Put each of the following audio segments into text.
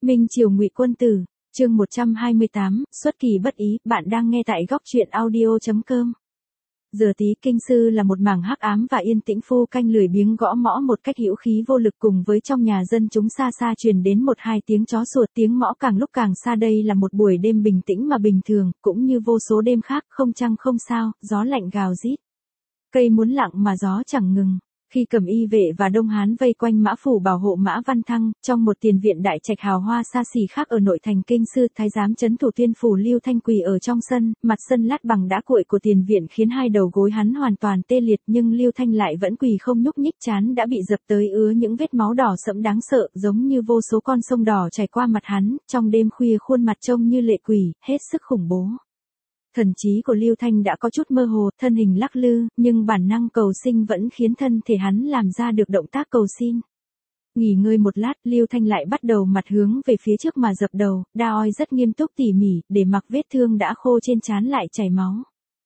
Minh Triều Ngụy Quân Tử, chương 128, xuất kỳ bất ý, bạn đang nghe tại góc truyện audio.com. Giờ Tí Kinh Sư là một mảng hắc ám và yên tĩnh, phu canh lười biếng gõ mõ một cách hữu khí vô lực, cùng với trong nhà dân chúng xa xa truyền đến một hai tiếng chó sủa, tiếng mõ càng lúc càng xa. Đây là một buổi đêm bình tĩnh mà bình thường, cũng như vô số đêm khác, không trăng không sao, gió lạnh gào rít. Cây muốn lặng mà gió chẳng ngừng. Khi Cẩm Y vệ và Đông Hán vây quanh Mã Phủ bảo hộ Mã Văn Thăng, trong một tiền viện đại trạch hào hoa xa xỉ khác ở nội thành Kinh Sư, thái giám trấn thủ Tuyên phủ Lưu Thanh quỳ ở trong sân, mặt sân lát bằng đá cuội của tiền viện khiến hai đầu gối hắn hoàn toàn tê liệt, nhưng Lưu Thanh lại vẫn quỳ không nhúc nhích, trán đã bị dập tới ứa những vết máu đỏ sẫm đáng sợ, giống như vô số con sông đỏ chảy qua mặt hắn. Trong đêm khuya khuôn mặt trông như lệ quỷ, hết sức khủng bố. Thần trí của Lưu Thanh đã có chút mơ hồ, thân hình lắc lư, nhưng bản năng cầu sinh vẫn khiến thân thể hắn làm ra được động tác cầu xin. Nghỉ ngơi một lát, Lưu Thanh lại bắt đầu mặt hướng về phía trước mà dập đầu, đa rất nghiêm túc tỉ mỉ, để mặc vết thương đã khô trên trán lại chảy máu.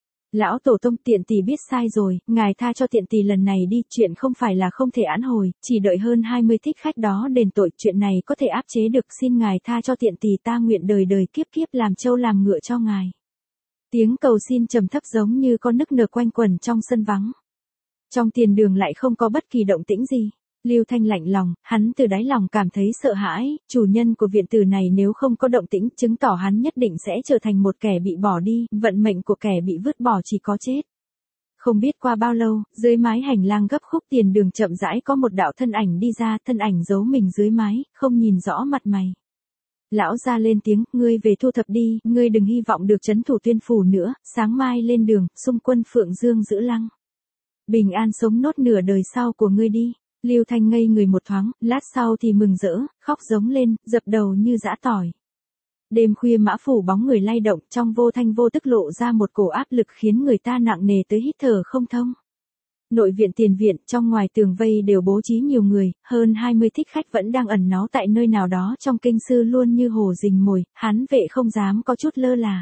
Lão tổ tông, tiện tỷ biết sai rồi, ngài tha cho tiện tỷ lần này đi, chuyện không phải là không thể án hồi, chỉ đợi hơn 20 thích khách đó đền tội, chuyện này có thể áp chế được, xin ngài tha cho tiện tỷ, ta nguyện đời đời kiếp kiếp làm trâu làm ngựa cho ngài. Tiếng cầu xin trầm thấp giống như con nức nở quanh quẩn trong sân vắng. Trong tiền đường lại không có bất kỳ động tĩnh gì. Lưu Thanh lạnh lòng, hắn từ đáy lòng cảm thấy sợ hãi, chủ nhân của viện tử này nếu không có động tĩnh, chứng tỏ hắn nhất định sẽ trở thành một kẻ bị bỏ đi, vận mệnh của kẻ bị vứt bỏ chỉ có chết. Không biết qua bao lâu, dưới mái hành lang gấp khúc tiền đường chậm rãi có một đạo thân ảnh đi ra, thân ảnh giấu mình dưới mái, không nhìn rõ mặt mày. Lão ra lên tiếng, ngươi về thu thập đi, ngươi đừng hy vọng được trấn thủ Tuyên phủ nữa, sáng mai lên đường, xung quân Phượng Dương giữ lăng. Bình an sống nốt nửa đời sau của ngươi đi. Lưu Thanh ngây người một thoáng, lát sau thì mừng rỡ, khóc giống lên, dập đầu như giã tỏi. Đêm khuya Mã Phủ bóng người lay động, trong vô thanh vô tức lộ ra một cổ áp lực khiến người ta nặng nề tới hít thở không thông. Nội viện tiền viện, trong ngoài tường vây đều bố trí nhiều người, hơn 20 thích khách vẫn đang ẩn náu tại nơi nào đó trong Kinh Sư, luôn như hổ rình mồi, hán vệ không dám có chút lơ là.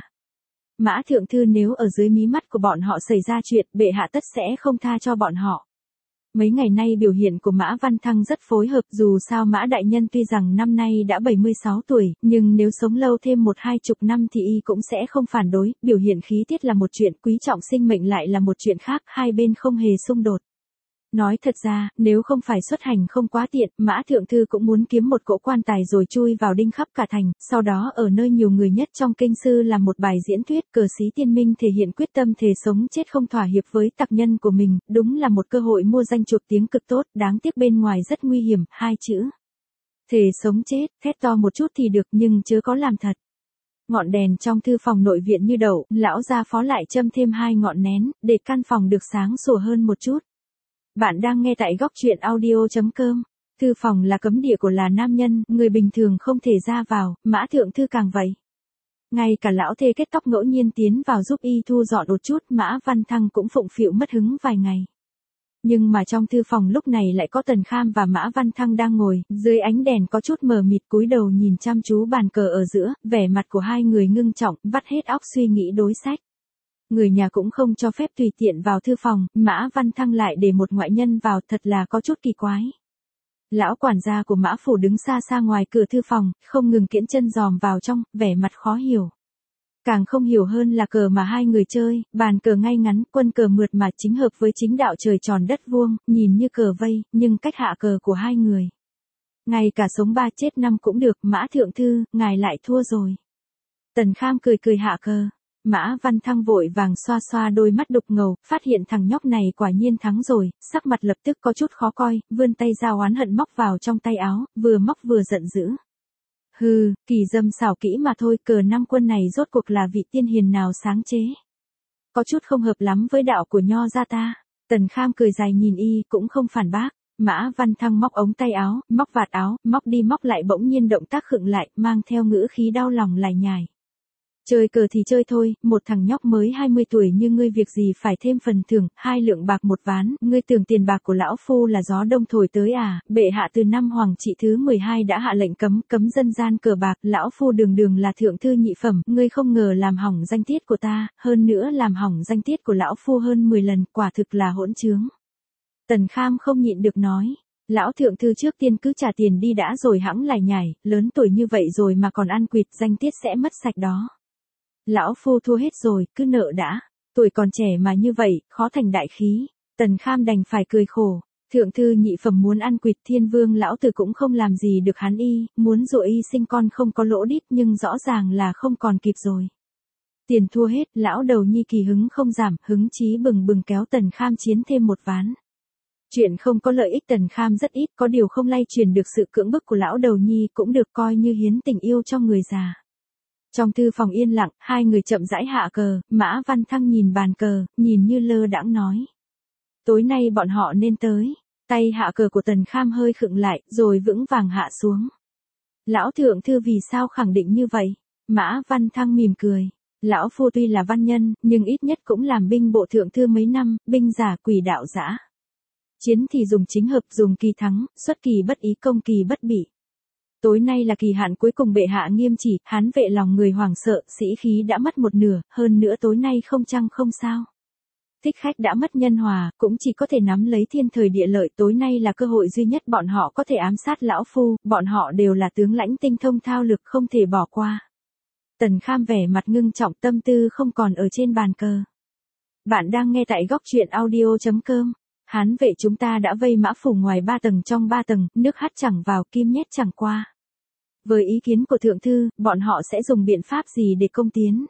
Mã thượng thư nếu ở dưới mí mắt của bọn họ xảy ra chuyện, bệ hạ tất sẽ không tha cho bọn họ. Mấy ngày nay biểu hiện của Mã Văn Thăng rất phối hợp, dù sao Mã đại nhân tuy rằng năm nay đã 76 tuổi, nhưng nếu sống lâu thêm 1-20 năm thì y cũng sẽ không phản đối, biểu hiện khí tiết là một chuyện, quý trọng sinh mệnh lại là một chuyện khác, hai bên không hề xung đột. Nói thật ra, nếu không phải xuất hành không quá tiện, Mã thượng thư cũng muốn kiếm một cỗ quan tài rồi chui vào đinh khắp cả thành, sau đó ở nơi nhiều người nhất trong Kinh Sư làm một bài diễn thuyết, cờ xí tiên minh thể hiện quyết tâm thề sống chết không thỏa hiệp với tặc nhân của mình, đúng là một cơ hội mua danh chuộc tiếng cực tốt, đáng tiếc bên ngoài rất nguy hiểm, hai chữ. Thề sống chết, thét to một chút thì được nhưng chớ có làm thật. Ngọn đèn trong thư phòng nội viện như đậu, lão gia phó lại châm thêm 2 ngọn nén, để căn phòng được sáng sủa hơn một chút. Bạn đang nghe tại góc truyện audio.com. Thư phòng là cấm địa của là nam nhân, người bình thường không thể ra vào, Mã thượng thư càng vậy. Ngay cả lão thê kết tóc ngẫu nhiên tiến vào giúp y thu dọn một chút, Mã Văn Thăng cũng phụng phịu mất hứng vài ngày. Nhưng mà trong thư phòng lúc này lại có Tần Kham và Mã Văn Thăng đang ngồi, dưới ánh đèn có chút mờ mịt, cúi đầu nhìn chăm chú bàn cờ ở giữa, vẻ mặt của hai người ngưng trọng, vắt hết óc suy nghĩ đối sách. Người nhà cũng không cho phép tùy tiện vào thư phòng, Mã Văn Thăng lại để một ngoại nhân vào, thật là có chút kỳ quái. Lão quản gia của Mã Phủ đứng xa xa ngoài cửa thư phòng, không ngừng kiễng chân dòm vào trong, vẻ mặt khó hiểu. Càng không hiểu hơn là cờ mà hai người chơi, bàn cờ ngay ngắn, quân cờ mượt mà chính hợp với chính đạo trời tròn đất vuông, nhìn như cờ vây, nhưng cách hạ cờ của hai người. Ngay cả sống 3 chết 5 cũng được, Mã thượng thư, ngài lại thua rồi. Tần Kham cười cười hạ cờ. Mã Văn Thăng vội vàng xoa xoa đôi mắt đục ngầu, phát hiện thằng nhóc này quả nhiên thắng rồi, sắc mặt lập tức có chút khó coi, vươn tay ra oán hận móc vào trong tay áo, vừa móc vừa giận dữ. Hừ, kỳ dâm xảo kỹ mà thôi, cờ 5 quân này rốt cuộc là vị tiên hiền nào sáng chế. Có chút không hợp lắm với đạo của nho gia ta. Tần Kham cười dài nhìn y, cũng không phản bác. Mã Văn Thăng móc ống tay áo, móc vạt áo, móc đi móc lại, bỗng nhiên động tác khựng lại, mang theo ngữ khí đau lòng lải nhải. Chơi cờ thì chơi thôi, một thằng nhóc mới 20 tuổi như ngươi việc gì phải thêm phần thưởng, 2 lượng bạc 1 ván, ngươi tưởng tiền bạc của lão phu là gió đông thổi tới à, bệ hạ từ năm Hoàng trị thứ 12 đã hạ lệnh cấm dân gian cờ bạc, lão phu đường đường là thượng thư nhị phẩm, ngươi không ngờ làm hỏng danh tiết của ta, hơn nữa làm hỏng danh tiết của lão phu hơn 10 lần, quả thực là hỗn trướng. Tần Kham không nhịn được nói, Lão thượng thư trước tiên cứ trả tiền đi đã rồi hẵng lại nhảy, lớn tuổi như vậy rồi mà còn ăn quỵt, danh tiết sẽ mất sạch đó. Lão phu thua hết rồi, cứ nợ đã. Tuổi còn trẻ mà như vậy, khó thành đại khí. Tần Kham đành phải cười khổ. Thượng thư nhị phẩm muốn ăn quỵt, Thiên Vương lão tử cũng không làm gì được hắn y, muốn dụ y sinh con không có lỗ đít nhưng rõ ràng là không còn kịp rồi. Tiền thua hết, lão đầu nhi kỳ hứng không giảm, hứng chí bừng bừng kéo Tần Kham chiến thêm một ván. Chuyện không có lợi ích Tần Kham rất ít, có điều không lay truyền được sự cưỡng bức của lão đầu nhi cũng được coi như hiến tình yêu cho người già. Trong thư phòng yên lặng, hai người chậm rãi hạ cờ, Mã Văn Thăng nhìn bàn cờ, nhìn như lơ đãng nói. Tối nay bọn họ nên tới. Tay hạ cờ của Tần Kham hơi khựng lại, rồi vững vàng hạ xuống. Lão thượng thư vì sao khẳng định như vậy? Mã Văn Thăng mỉm cười. Lão phu tuy là văn nhân, nhưng ít nhất cũng làm binh bộ thượng thư mấy năm, binh giả quỷ đạo dã. Chiến thì dùng chính hợp, dùng kỳ thắng, xuất kỳ bất ý, công kỳ bất bị. Tối nay là kỳ hạn cuối cùng bệ hạ nghiêm chỉ, hán vệ lòng người hoảng sợ, sĩ khí đã mất một nửa, hơn nữa tối nay không chăng không sao. Thích khách đã mất nhân hòa, cũng chỉ có thể nắm lấy thiên thời địa lợi, tối nay là cơ hội duy nhất bọn họ có thể ám sát lão phu, bọn họ đều là tướng lãnh tinh thông thao lược không thể bỏ qua. Tần Kham vẻ mặt ngưng trọng, tâm tư không còn ở trên bàn cờ. Bạn đang nghe tại góc truyện audio.com. Hán vệ chúng ta đã vây Mã phủ ngoài 3 tầng trong 3 tầng, nước hắt chẳng vào kim nhét chẳng qua. Với ý kiến của thượng thư, bọn họ sẽ dùng biện pháp gì để công tiến?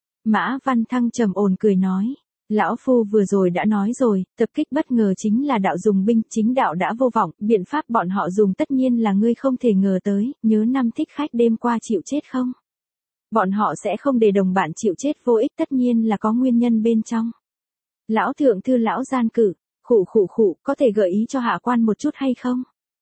Mã Văn Thăng trầm ổn cười nói. Lão phu vừa rồi đã nói rồi, tập kích bất ngờ chính là đạo dùng binh, chính đạo đã vô vọng, biện pháp bọn họ dùng tất nhiên là ngươi không thể ngờ tới, nhớ năm thích khách đêm qua chịu chết không? Bọn họ sẽ không để đồng bạn chịu chết vô ích, tất nhiên là có nguyên nhân bên trong. Lão thượng thư lão gian cử, khụ, có thể gợi ý cho hạ quan một chút hay không?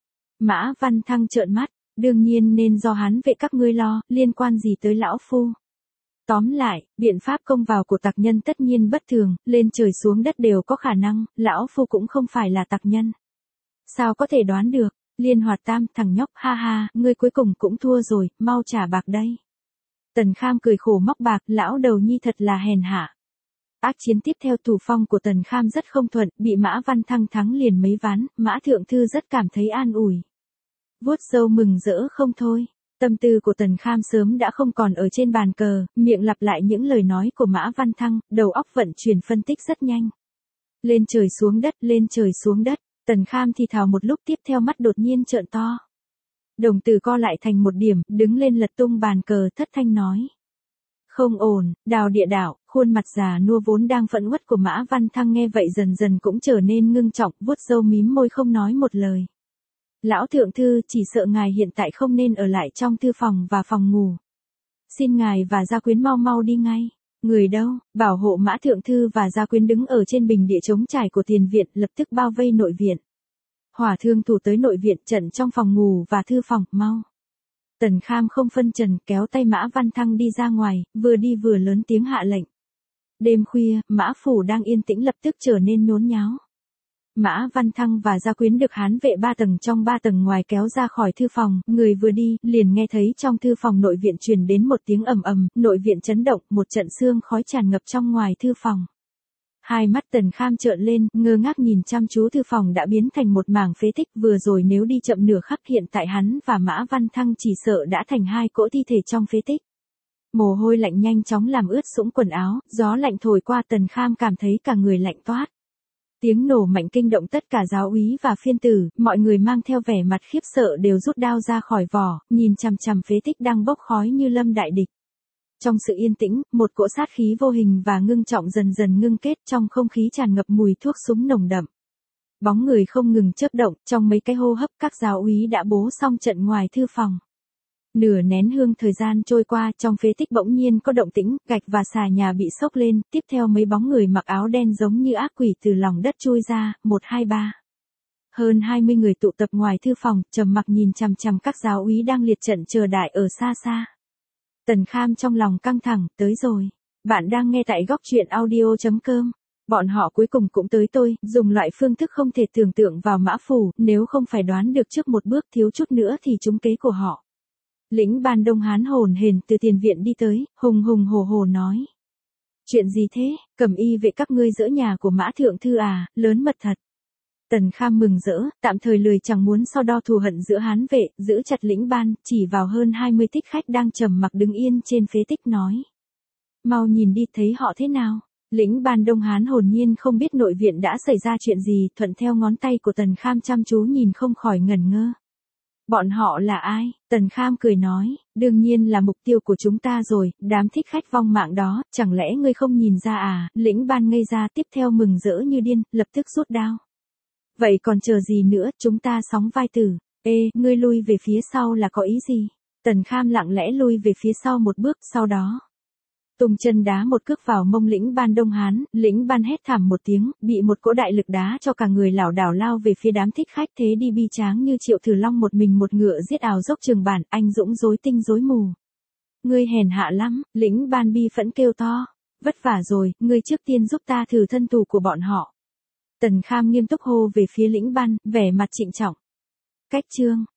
Mã Văn Thăng trợn mắt, đương nhiên nên do hán vệ các ngươi lo, liên quan gì tới lão phu? Tóm lại, biện pháp công vào của tặc nhân tất nhiên bất thường, lên trời xuống đất đều có khả năng, lão phu cũng không phải là tặc nhân. Sao có thể đoán được? Liên Hoạt Tam, thằng nhóc, ha ha, ngươi cuối cùng cũng thua rồi, mau trả bạc đây. Tần Kham cười khổ móc bạc, lão đầu nhi thật là hèn hạ. Ác chiến tiếp theo, thủ phong của Tần Kham rất không thuận, bị Mã Văn Thăng thắng liền mấy ván, Mã Thượng Thư rất cảm thấy an ủi. Vuốt râu mừng rỡ không thôi. Tâm tư của Tần Kham sớm đã không còn ở trên bàn cờ, miệng lặp lại những lời nói của Mã Văn Thăng, đầu óc vận chuyển phân tích rất nhanh. Lên trời xuống đất, Tần Kham thì thào một lúc, tiếp theo mắt đột nhiên trợn to. Đồng tử co lại thành một điểm, đứng lên lật tung bàn cờ, thất thanh nói. Không ổn, Đào địa đạo, khuôn mặt già nua vốn đang phẫn uất của Mã Văn Thăng nghe vậy dần dần cũng trở nên ngưng trọng, vuốt râu mím môi không nói một lời. Lão thượng thư, chỉ sợ ngài hiện tại không nên ở lại trong thư phòng và phòng ngủ. Xin ngài và gia quyến mau mau đi ngay. Người đâu? Bảo hộ Mã thượng thư và gia quyến đứng ở trên bình địa trống trải của tiền viện, lập tức bao vây nội viện. Hỏa thương thủ tới nội viện, trận trong phòng ngủ và thư phòng, mau. Tần Kham không phân trần, kéo tay Mã Văn Thăng đi ra ngoài, vừa đi vừa lớn tiếng hạ lệnh. Đêm khuya, Mã phủ đang yên tĩnh lập tức trở nên nhốn nháo. Mã Văn Thăng và gia quyến được hán vệ 3 tầng trong 3 tầng ngoài kéo ra khỏi thư phòng, người vừa đi, liền nghe thấy trong thư phòng nội viện truyền đến một tiếng ầm ầm, nội viện chấn động, một trận sương khói tràn ngập trong ngoài thư phòng. Hai mắt Tần Kham trợn lên, ngơ ngác nhìn chăm chú thư phòng đã biến thành một mảng phế tích, vừa rồi nếu đi chậm nửa khắc hiện tại hắn và Mã Văn Thăng chỉ sợ đã thành hai cỗ thi thể trong phế tích. Mồ hôi lạnh nhanh chóng làm ướt sũng quần áo, gió lạnh thổi qua Tần Kham cảm thấy cả người lạnh toát. Tiếng nổ mạnh kinh động tất cả giáo úy và phiên tử, mọi người mang theo vẻ mặt khiếp sợ đều rút đao ra khỏi vỏ, nhìn chằm chằm phế tích đang bốc khói như lâm đại địch. Trong sự yên tĩnh, một cỗ sát khí vô hình và ngưng trọng dần dần ngưng kết, trong không khí tràn ngập mùi thuốc súng nồng đậm. Bóng người không ngừng chớp động, trong mấy cái hô hấp các giáo úy đã bố xong trận ngoài thư phòng. Nửa nén hương thời gian trôi qua, trong phế tích bỗng nhiên có động tĩnh, gạch và xà nhà bị xốc lên, tiếp theo mấy bóng người mặc áo đen giống như ác quỷ từ lòng đất chui ra, 1, 2, 3. Hơn 20 người tụ tập ngoài thư phòng, trầm mặc nhìn chằm chằm các giáo úy đang liệt trận chờ đại ở xa xa. Tần Kham trong lòng căng thẳng, tới rồi. Bạn đang nghe tại góc truyện audio.com. Bọn họ cuối cùng cũng tới tôi, dùng loại phương thức không thể tưởng tượng vào Mã phủ, nếu không phải đoán được trước một bước thiếu chút nữa thì trúng kế của họ. Lĩnh Ban Đông Hán hồn hển từ tiền viện đi tới, hùng hùng hổ hổ nói. Chuyện gì thế, Cẩm y vệ các ngươi dỡ nhà của Mã thượng thư à, lớn mật thật. Tần Kham mừng rỡ, tạm thời lười chẳng muốn so đo thù hận giữa Hán vệ, giữ chặt lĩnh ban, chỉ vào hơn 20 thích khách đang trầm mặc đứng yên trên phế tích nói. Mau nhìn đi thấy họ thế nào. Lĩnh ban Đông Hán hồn nhiên không biết nội viện đã xảy ra chuyện gì, thuận theo ngón tay của Tần Kham chăm chú nhìn không khỏi ngẩn ngơ. Bọn họ là ai? Tần Kham cười nói, đương nhiên là mục tiêu của chúng ta rồi, đám thích khách vong mạng đó, chẳng lẽ ngươi không nhìn ra à? Lĩnh ban ngây ra tiếp theo mừng rỡ như điên, lập tức rút đao. Vậy còn chờ gì nữa, chúng ta sóng vai tử. Ê, ngươi lui về phía sau là có ý gì? Tần Kham lặng lẽ lui về phía sau một bước, sau đó tung chân đá một cước vào mông lĩnh ban Đông Hán, lĩnh ban hét thảm một tiếng, bị một cỗ đại lực đá cho cả người lảo đảo lao về phía đám thích khách thế đi bi tráng như Triệu Thử Long một mình một ngựa giết ảo dốc Trường Bản, anh dũng rối tinh rối mù. Ngươi hèn hạ lắm, lĩnh ban bi phẫn kêu to. Vất vả rồi, ngươi trước tiên giúp ta thử thân tù của bọn họ. Tần Kham nghiêm túc hô về phía lĩnh ban, vẻ mặt trịnh trọng. Cách chương